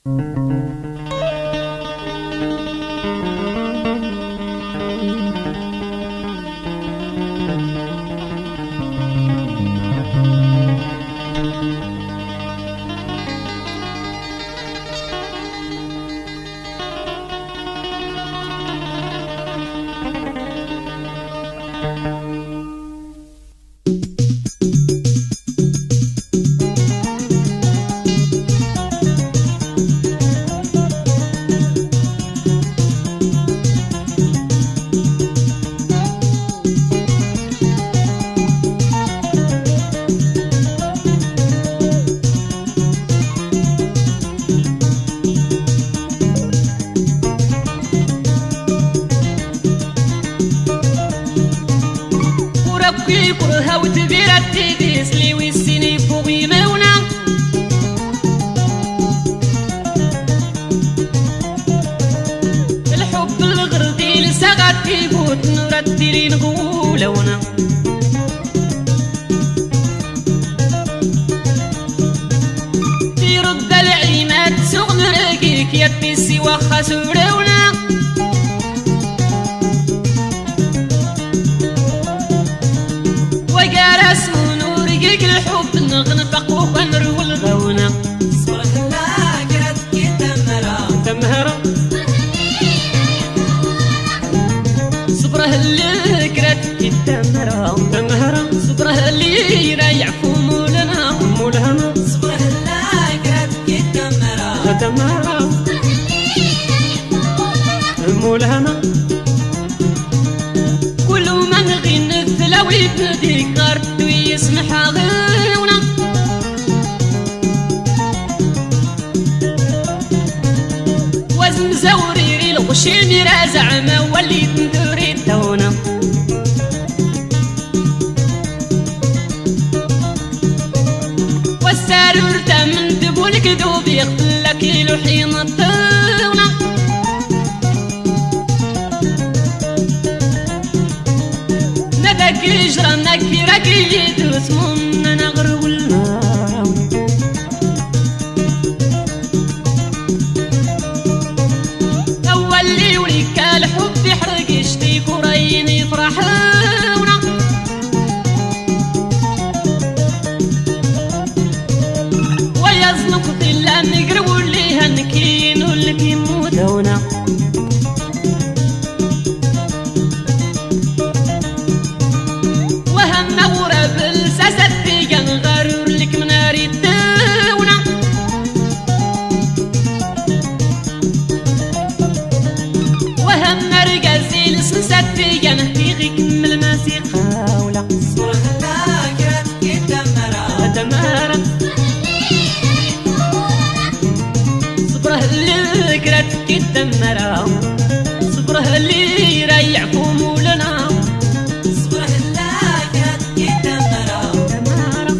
كرها وتبيرات تديس لي ويسيني فوقي مونا الحب الغردي لساقات كيفوت نردي لي نقولونا تيرد العيمات سوق نرقيك يديسي واخا سورونا اسمو نوريك الحب نغنفق وخنر والغونة صبرك لاقرت كي تمهرة صبره اللي كرت كي تمهرة صبره اللي يريح فمولنا مولهنا صبره لاقرت كي تمهرة مولهنا كل من غين الثلاوي بديك غرت ويسمح غيونا وزن زوريري الغشيمي رازع ما وليت ندوري الدونا والسارور من دبولك دوب يقتلك لحين الطونا يجرى نكيرك يدوس من نغر والنار أول لي وليك الحب يحرق يشتيك ورين يفرحونا ويزنق إلا نقربوا اللي هنكين واللي بيموتونا صبره اللي يريح فمولنا صبره لاقت كي تمهرة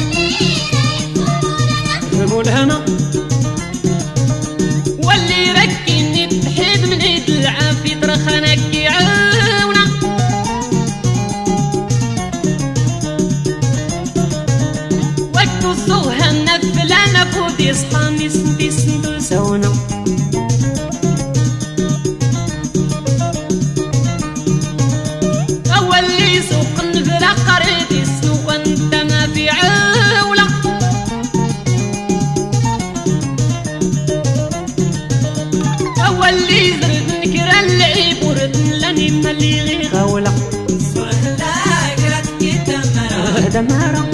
مولهنا واللي يركني بحيد من عيد العافية درخانك يعاونا وقت الصوها النفلة نفود يصحى نسندي سندو سونا اللي زرد نكرا اللعيب وردن لاني مالي غي غاولة صبره لاقرت كي تمهرة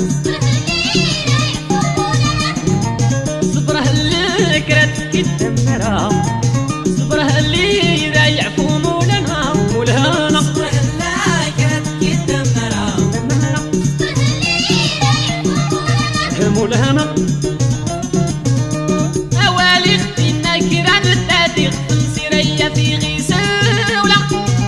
صبره اللي كرت كي تمهرة صبره اللي يريح فمولنا مولهنا صبره لاقرت كي تمهرة مولهنا أوالي اختي نكرا بالتادي في غيساولة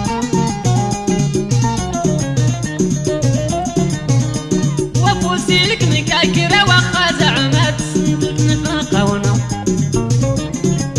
وفوسيلك مكاكرة وخا زعمات سندك نفاقونا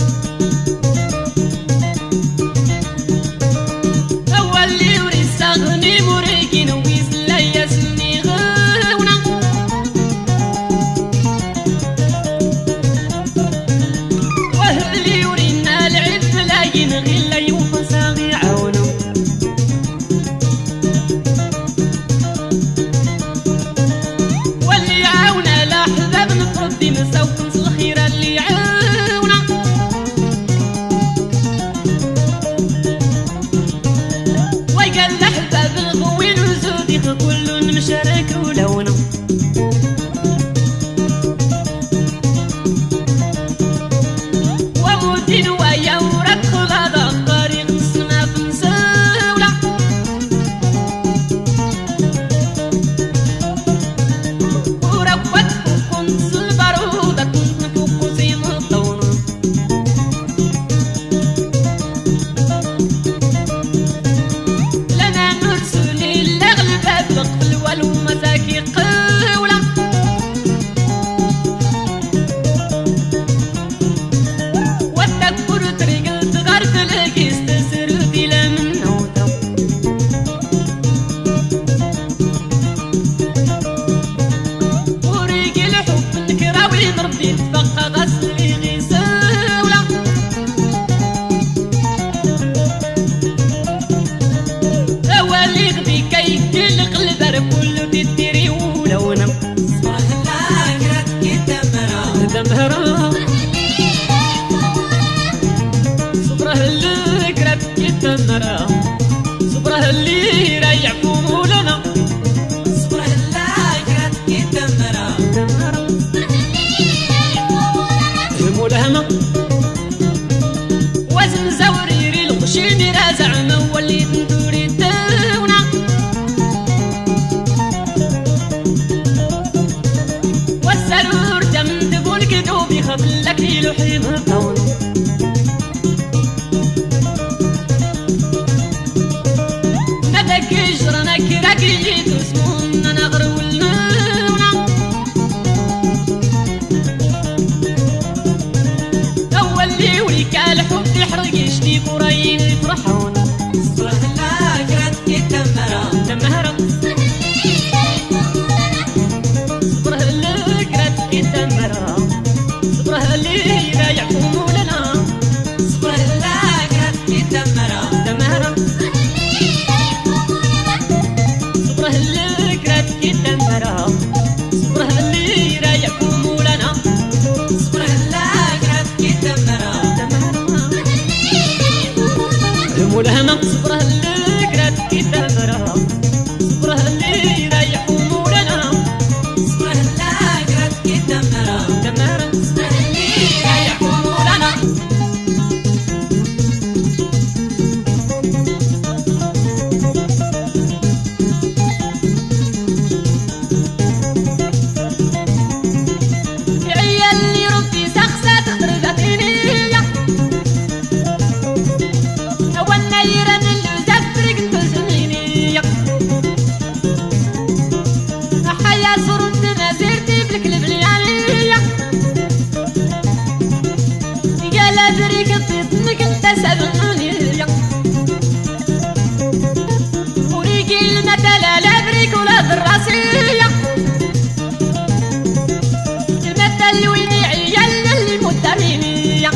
يعاونا وقال لحباب الغوين وزودي كل مشارك ولونا ومودين ويا ورد خلاد الطريق السما في مساولة وروت وكنت البارودة كنت نفوق زين الضونة لنا نرسلي الأغلبة بالقبل والو مساكي قولة والتكبر طريق تغرد لكي استسر بلا من نوتا وريق الحب نكراوي مرضي تفقى غسلي غساولة أولي غدي كي القلب كله تديري ولونا صبح اللاكرات كدمرة دمهرة صبره اللي كرت يتمرة صبره اللي يريح فمولنا صبح اللاكرات كدمرة دمهرة فمولهنا وزن زوريري الغشيني رازع مولي ندوري الدونة والسرور دم دبول كدوبي خبلك يلوحي مطونة ندك جرنا كراكي تسمون نغر والمونة أول لي وليك الحب يحرق يشتي قرين يفرحون صبح اللاكرات كدمرة دمهرة صبره اللي كرت كدمرة صبره اللي يريح فمولنا صبح اللاكرات كدمرة دمهرة صبره اللي كرت كدمرة صبره اللي يريح فمولنا صبح اللاكرات كدمرة دمهرة فمولهنا صبره اللي كرت كدمرة صبره اللي يريح فمولنا صبح اللاكرات كدمرة دمهرة صبح اللي يريح فمولنا يا اللي ربي سخسة تخطر ذاتينية وانا يرن اللي زفرق نتوزنينية حيا صرت نازرتي بالكلب اليانية قال بريك طيطنك انت سبنونية وريقي المثل لا بريك ولا بالراسية المثل وين عيال المدرينية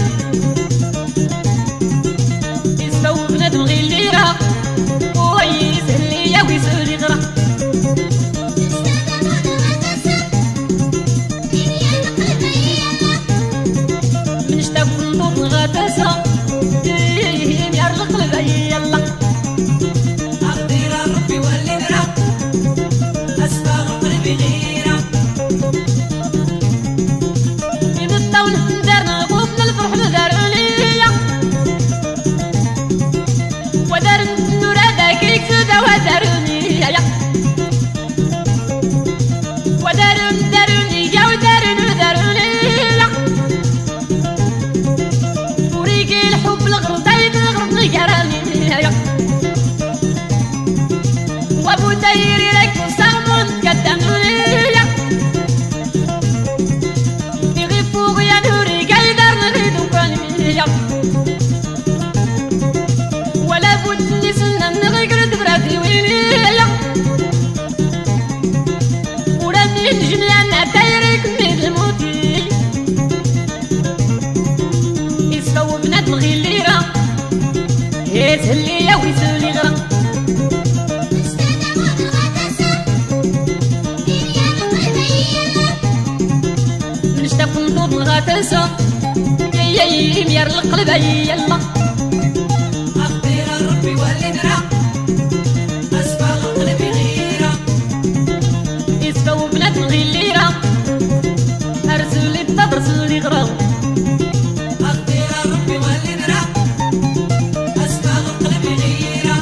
يسوق بنادم غير الليرة ويسهل ليا ويسهل يغرى من شتاف نضوط غاتسة يهيم يرلق لبي يلا أقدر ربي واللي درا أسباب قلبي غيرة من الطول دارنا غوفنا الفرح مدارونية ودارن النور هذاك يكسد ودارونية ودارن دارونية ودارن دارونية وريقي الحب الغرضايد الغرض نقرانية وابو دايري لك صامون قدامونية يغيب فوق يا نوري قايدر نغيدو كانية ولا بد نسنا نغيقرد براتي وينية وراني نجني انا دايرك ميد الموتي يسفو بنادم غير ليرة يسهل ليا ويسهل يغرى من شتاف نضوط غاتنسى يا يمير القلب يلا أقدر ربي واللي نرى أسفل قلبي غيرة يسفو بنات غيليرة أرسل التبرسل يغرى أقدر ربي واللي نرى أسفل قلبي غيرة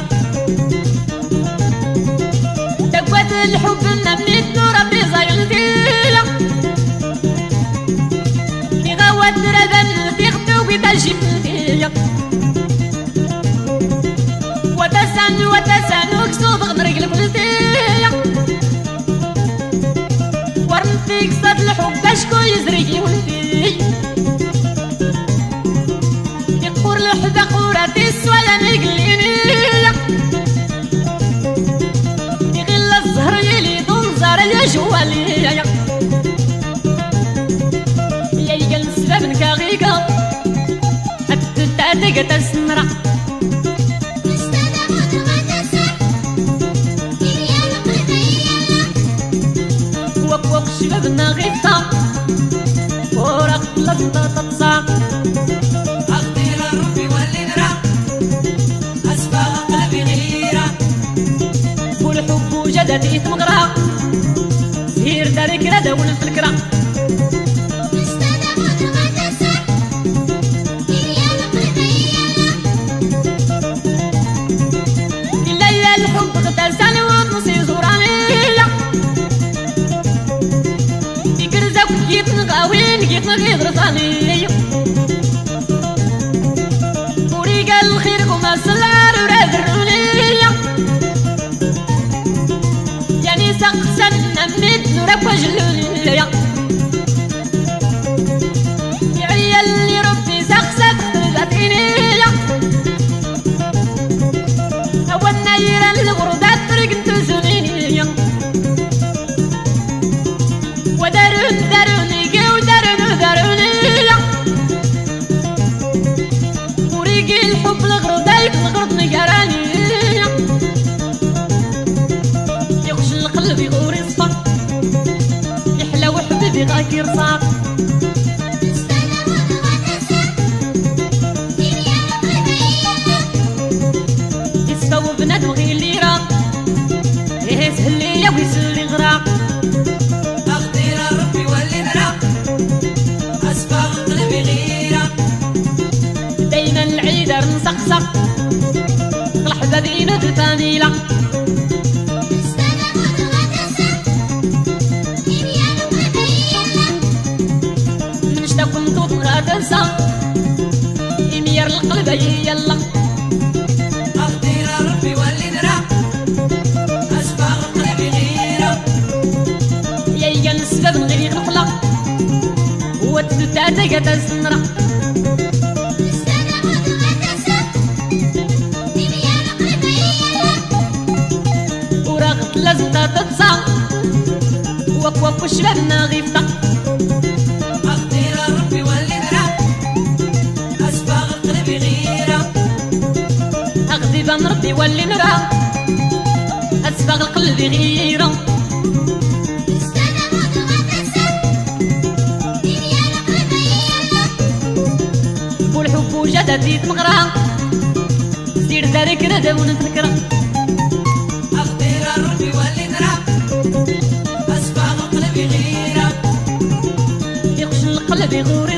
دقوة الحب نميت نور ربي زايلتيلا يغوت ربن تيغتو بتجيبتيا وتسان وكسوب غنرق البلدية ورمتيك صد الحب اشكو يزرق ولدي يقور الحب قورتي السوالا نقليني يغل الزهر يلي دونزار يا جوالي يا يقل السبب كاغيقا التتاتيق تسنرا وك شبابنا غيطا وراق لزطة تتصاق أقدر ربي واللي نرى أسفل قلبي غيرة والحب وجدتي تمغرا سير دارك ردا ونفلكرا إلا يا الحب غتسان ونصي زورانية يكرزا وكيت نغاوين كيت نغيض رصانية وريقا الخير كما سلار وراد الرونية يعني سقسن نميت نورك وجلونية يا اللي ربي سقسك تغطينية هو النيرة الغردات طريق انتوزونية وداروني قو دارونية وريقي الحب الغردايك الغرد نقرانية يخش القلب يغوري صفا يحلى وحبيبي غاكي رصاق يسفو بنادم غير اللي راق يسهل ليا ويسهل لي غراق أقدر ربي واللي نرى أسفل قلبي غيرة دايما العيدر نسقسق الحبة ذينا تفانيلة من شتا كنتو تغاتنسى يمير القلب يلا أقدر ربي واللي نرى أسفل قلبي غيرة يا يجان السبب من غير الخلق هو التتاتي قد السنرة وراغت لازم تتصا وك شبابنا غيفتا أقدر ربي واللي نرى أسفل قلبي غيرة أغذي بان ربي واللي نرى أسفغ القلب غيرة والحب وجدتي تمغرا سير دارك ردا ونتذكرا أقدر ربي واللي نرى أسفل قلبي غيرة يخش القلب يغوري